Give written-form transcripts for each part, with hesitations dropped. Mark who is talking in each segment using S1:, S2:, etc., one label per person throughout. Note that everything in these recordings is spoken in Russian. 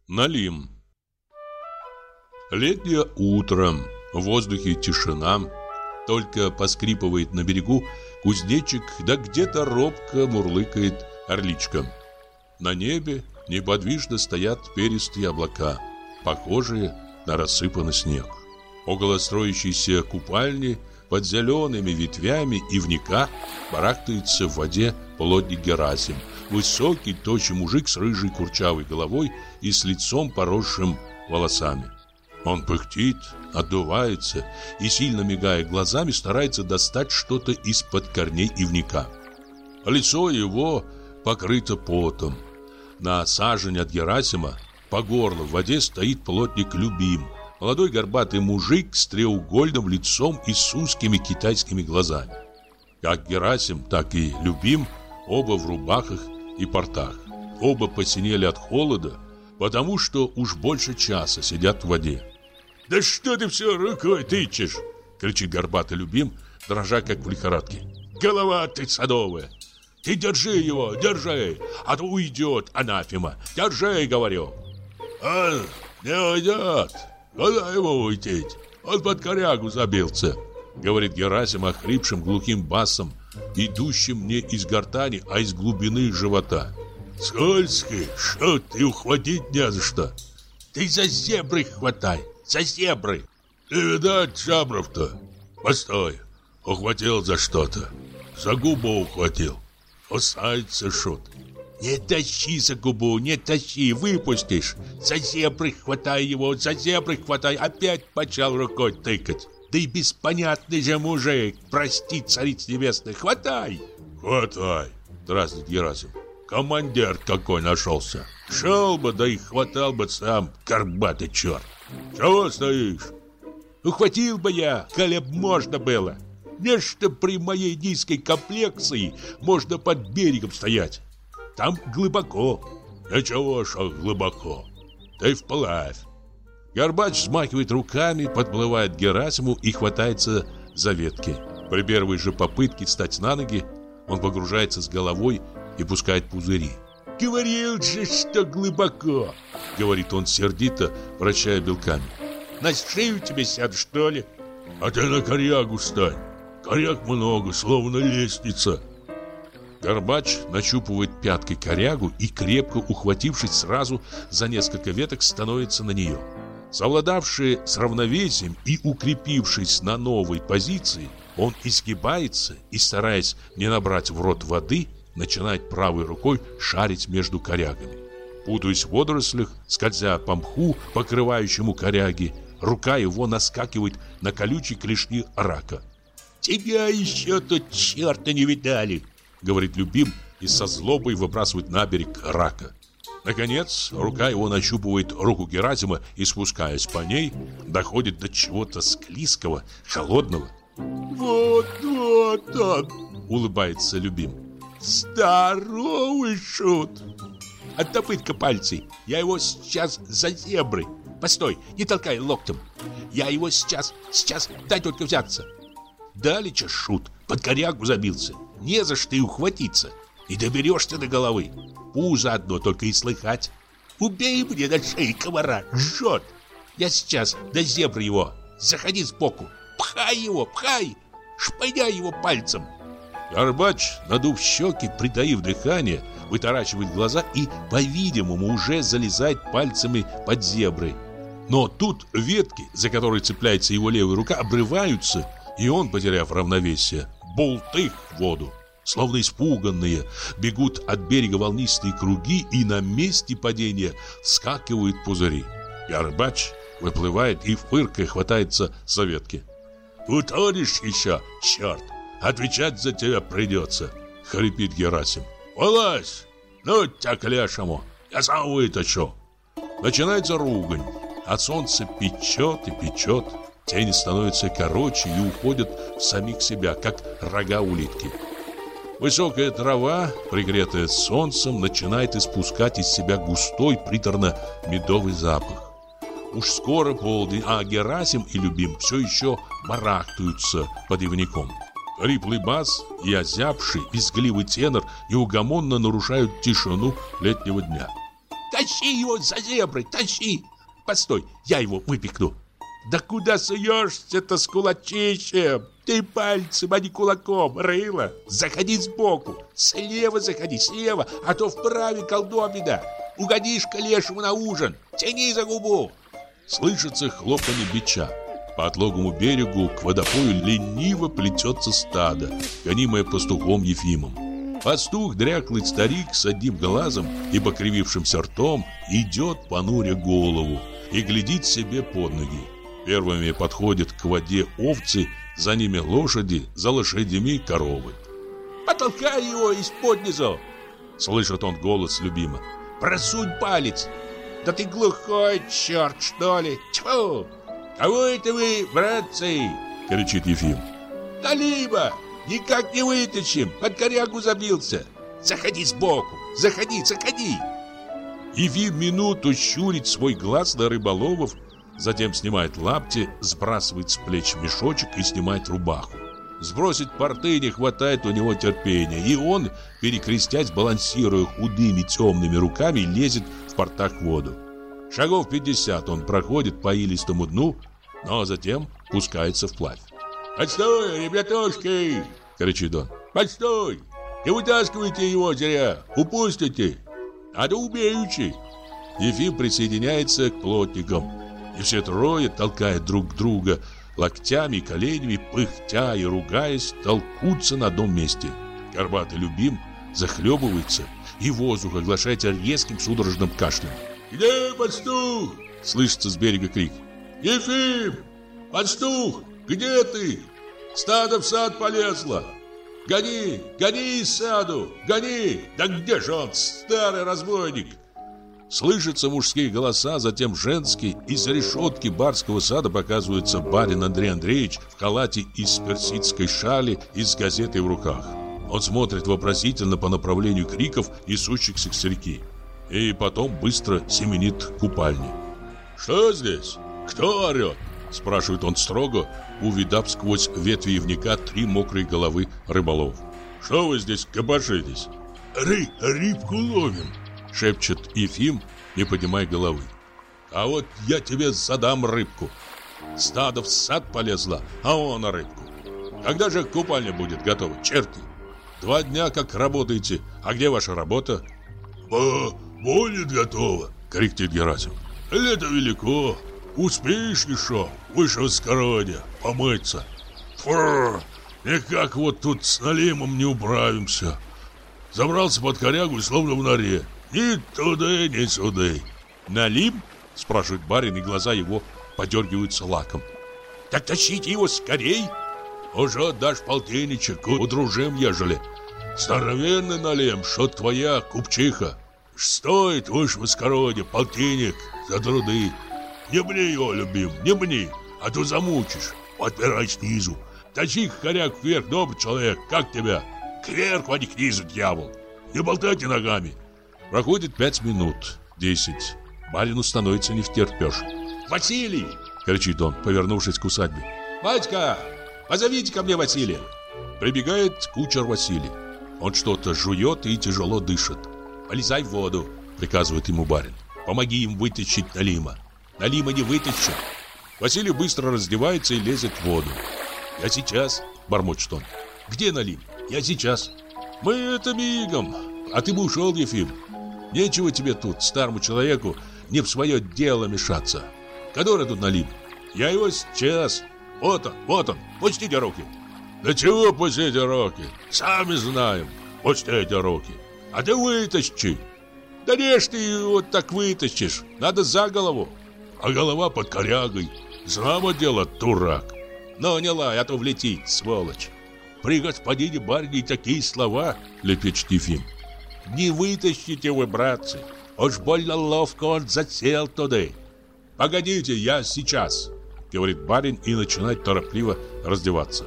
S1: Налим. Летнее утро. В воздухе тишина. Только поскрипывает на берегу кузнечик, да где-то робко мурлыкает орличка. На небе неподвижно стоят перистые облака, похожие на рассыпанный снег. Около строящейся купальни под зелеными ветвями ивника барахтается в воде плотник Герасим, высокий, тощий мужик с рыжей курчавой головой и с лицом, поросшим волосами. Он пыхтит, отдувается и, сильно мигая глазами, старается достать что-то из-под корней ивника. Лицо его покрыто потом. На сажень от Герасима по горло в воде стоит плотник Любим, молодой горбатый мужик с треугольным лицом и с узкими китайскими глазами. Как Герасим, так и Любим оба в рубахах и портах. Оба посинели от холода, потому что уж больше часа сидят в воде. «Да что ты все рукой тычешь?» — кричит горбатый Любим, дрожа как в лихорадке. «Голова ты садовая! Ты держи его, держи, а то уйдет анафема! Держи, говорю!» «А, не уйдет! Куда его уйти? Он под корягу забился!» — говорит Герасим охрипшим глухим басом, идущим не из гортани, а из глубины живота. «Скользкий, что ты ухватить не за что! Ты за зебры хватай! За зебры!» «Не видать жабров-то! Постой! Ухватил за что-то! За губу ухватил! Кусается шут!» «Не тащи за губу, не тащи, выпустишь! За зебры хватай его, за зебры хватай!» Опять почал рукой тыкать. «Да и беспонятный же мужик! Прости, цариц небесная, хватай!» «Хватай!» — дразнит Герасим. «Командир какой нашелся! Шел бы, да и хватал бы сам, горбатый черт! Чего стоишь?» «Ухватил бы я, коли б можно было! Нечто при моей низкой комплекции можно под берегом стоять! Там глубоко!» «Ничего, что глубоко! Ты вплавь!» Горбач взмахивает руками, подплывает к Герасиму и хватается за ветки. При первой же попытке встать на ноги он погружается с головой и пускает пузыри. «Говорил же, что глубоко!» — говорит он сердито, вращая белками. «На шею тебе сяду, что ли?» «А ты на корягу стань! Коряг много, словно лестница!» Горбач нащупывает пяткой корягу и, крепко ухватившись сразу за несколько веток, становится на нее. Совладавший с равновесием и укрепившись на новой позиции, он изгибается и, стараясь не набрать в рот воды, начинает правой рукой шарить между корягами. Путаясь в водорослях, скользя по мху, покрывающему коряги, рука его наскакивает на колючие клешни рака. «Тебя еще тут черта не видали!» — говорит Любим и со злобой выбрасывает на берег рака. Наконец, рука его нащупывает руку Герасима и, спускаясь по ней, доходит до чего-то склизкого, холодного. «Вот он!» — улыбается Любим. «Здоровый шут! Оттопырь-ка пальцы, я его сейчас за зебры. Постой, не толкай локтем. Я его сейчас, дай только взяться». Далеча шут, под корягу забился. Не за что и ухватиться. И доберешься до головы. Пузо одно только и слыхать. «Убей мне на шее комара, жжет! Я сейчас до зебры его. Заходи сбоку, пхай его, пхай! Шпыняй его пальцем!» Горбач, надув щеки, притаив дыхание, вытаращивает глаза и, по-видимому, уже залезает пальцами под зебры. Но тут ветки, за которые цепляется его левая рука, обрываются, и он, потеряв равновесие, болтых в воду. Словно испуганные, бегут от берега волнистые круги, и на месте падения вскакивают пузыри. Горбач выплывает и, фыркая, хватается за ветки. «Утонешь еще, черт! Отвечать за тебя придется!» — хрипит Герасим. «Вылазь! Ну тебя к лешему! Я сам вытащу!» Начинается ругань. От солнца печет и печет. Тени становятся короче и уходят в самих себя, как рога улитки. Высокая трава, пригретая солнцем, начинает испускать из себя густой, приторно-медовый запах. Уж скоро полдень, а Герасим и Любим все еще барахтаются под ивняком. Хриплый бас и озябший, визгливый тенор неугомонно нарушают тишину летнего дня. Тащи его за зебры, тащи! Постой, я его выпекну. Да куда суешься-то с кулачищем? Ты пальцем, а не кулаком, рыло. Заходи сбоку, слева заходи, слева, а то вправе колдобина. Угодишь-ка лешему на ужин, тяни за губу. Слышится хлопанье бича. По отлогому берегу к водопою лениво плетется стадо, гонимое пастухом Ефимом. Пастух, дряклый старик с одним глазом и покривившимся ртом, идет, понуря голову, и глядит себе под ноги. Первыми подходят к воде овцы, за ними лошади, за лошадями коровы. «Потолкай его из-под низу!» — слышит он голос любима. «Просунь палец!» «Да ты глухой черт, что ли? Тьфу! Кого это вы, братцы?» — кричит Ефим. «Налима! Никак не вытащим! Под корягу забился! Заходи сбоку! Заходи, заходи!» Ефим минуту щурит свой глаз на рыболовов, затем снимает лапти, сбрасывает с плеч мешочек и снимает рубаху. Сбросить порты не хватает у него терпения, и он, перекрестясь, балансируя худыми темными руками, лезет в портах в воду. Шагов 50 он проходит по илистому дну, но затем пускается вплавь. «Постой, ребятушки!» — кричит он. «Постой! Не вытаскивайте его зря, упустите! Надо убеючи!» Ефим присоединяется к плотникам, и все трое, толкая друг друга локтями и коленями, пыхтя и ругаясь, толкутся на одном месте. Горбатый любим захлебывается, и воздух оглашается резким судорожным кашлем. «Где пастух?» — слышится с берега крик. «Ефим! Пастух! Где ты? Стадо в сад полезло! Гони! Гони из саду! Гони! Да где же он, старый разбойник?» Слышатся мужские голоса, затем женские. Из решетки барского сада показывается барин Андрей Андреевич в халате из персидской шали и с газетой в руках. Он смотрит вопросительно по направлению криков, несущихся с реки, и потом быстро семенит к купальне. «Что здесь? Кто орет?» — спрашивает он строго, увидав сквозь ветви ивника 3 мокрые головы рыболов. «Что вы здесь копошитесь?» «Рыбку ловим», — шепчет Ефим, не поднимая головы. «А вот я тебе задам рыбку. Стадо в сад полезло, а он на рыбку. Когда же купальня будет готова, черти? 2 дня как работаете, а где ваша работа?» «Будет готова», — кричит Герасим. «Лето велико, успеешь еще выше воскородия помыться? Фу, никак вот тут с Налимом не управимся. Забрался под корягу и словно в норе. Ни туда, ни сюда». «Налим?» — спрашивает барин, и глаза его подергиваются лаком. «Так тащите его скорей!» «Уже отдашь полтинничек, удружим, ежели. Здоровенный Налим, что твоя купчиха. Стоит выше воскородия полтинник за труды. Не бни его, любим, не бни, а то замучишь. Подпирай снизу. Тащи коряк вверх, добрый человек, как тебя? Кверху, а не к низу, дьявол. Не болтайте ногами». Проходит 5 минут, 10. Барину становится не втерпешь. «Василий!» — кричит он, повернувшись к усадьбе. «Батька, позовите ко мне Василия!» Прибегает кучер Василий. Он что-то жует и тяжело дышит. «Полезай в воду!» — приказывает ему барин. «Помоги им вытащить Налима. Налима не вытащит!» Василий быстро раздевается и лезет в воду. «Я сейчас!» — бормочет он. «Где Налим? Я сейчас!» «Мы это мигом! А ты бы ушел, Ефим! Нечего тебе тут, старому человеку, не в свое дело мешаться. Который тут Налим? Я его сейчас. Вот он, пустите руки». «Да чего пустите руки? Сами знаем, пустите руки. А ты вытащи». «Да не ж ты его так вытащишь, надо за голову». «А голова под корягой. Знамо дело, дурак». «Ну не лай, а то влетит, сволочь». «При господине барине такие слова», — лепечет Ефим. «Не вытащите вы, братцы. Уж больно ловко он засел туда». «Погодите, я сейчас», — говорит барин и начинает торопливо раздеваться.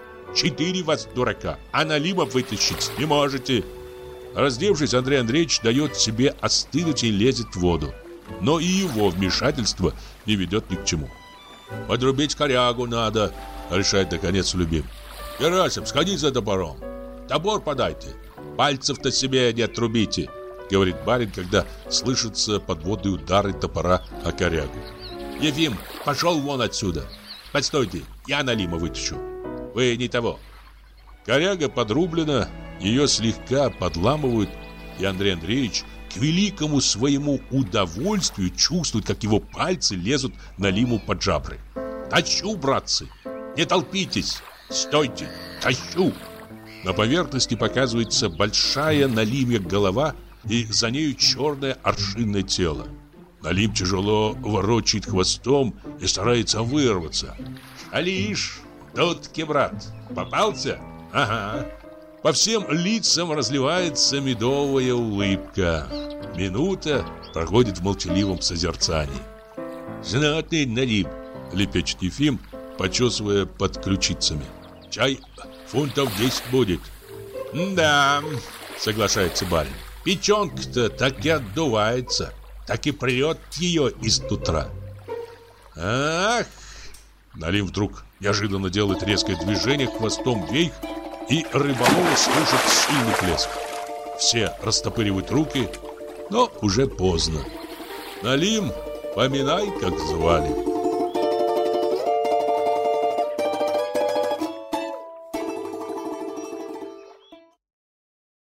S1: «4 вас, дурака, а Налима вытащить не можете». Раздевшись, Андрей Андреевич дает себе остынуть и лезет в воду. Но и его вмешательство не ведет ни к чему. «Подрубить корягу надо», — решает наконец любим. «Герасим, сходи за топором. Топор подайте. Пальцев-то себе не отрубите. говорит барин, когда слышатся подводные удары топора о корягу. Ефим, пошел вон отсюда. Постойте, я Налима вытащу. Вы не того. Коряга подрублена, ее слегка подламывают, и Андрей Андреевич к великому своему удовольствию чувствует, как его пальцы лезут Налиму под жабры. Тащу, братцы! Не толпитесь! Стойте! Тащу! На поверхности показывается большая Налимья голова, и за нею черное аршинное тело. Налим тяжело ворочает хвостом и старается вырваться. «Алиш, тут-ки, брат, попался? Ага». По всем лицам разливается медовая улыбка. Минута проходит в молчаливом созерцании. «Знатный Налим», — лепечет Ефим, почесывая под ключицами. «Чай фунтов 10 будет». «Да», — соглашается барин. «Печенка-то так и отдувается, так и прет ее из утра». «Ах!» Налим вдруг неожиданно делает резкое движение хвостом вверх, и рыболовы слышат сильный плеск. Все растопыривают руки, но уже поздно. Налим, поминай, как звали.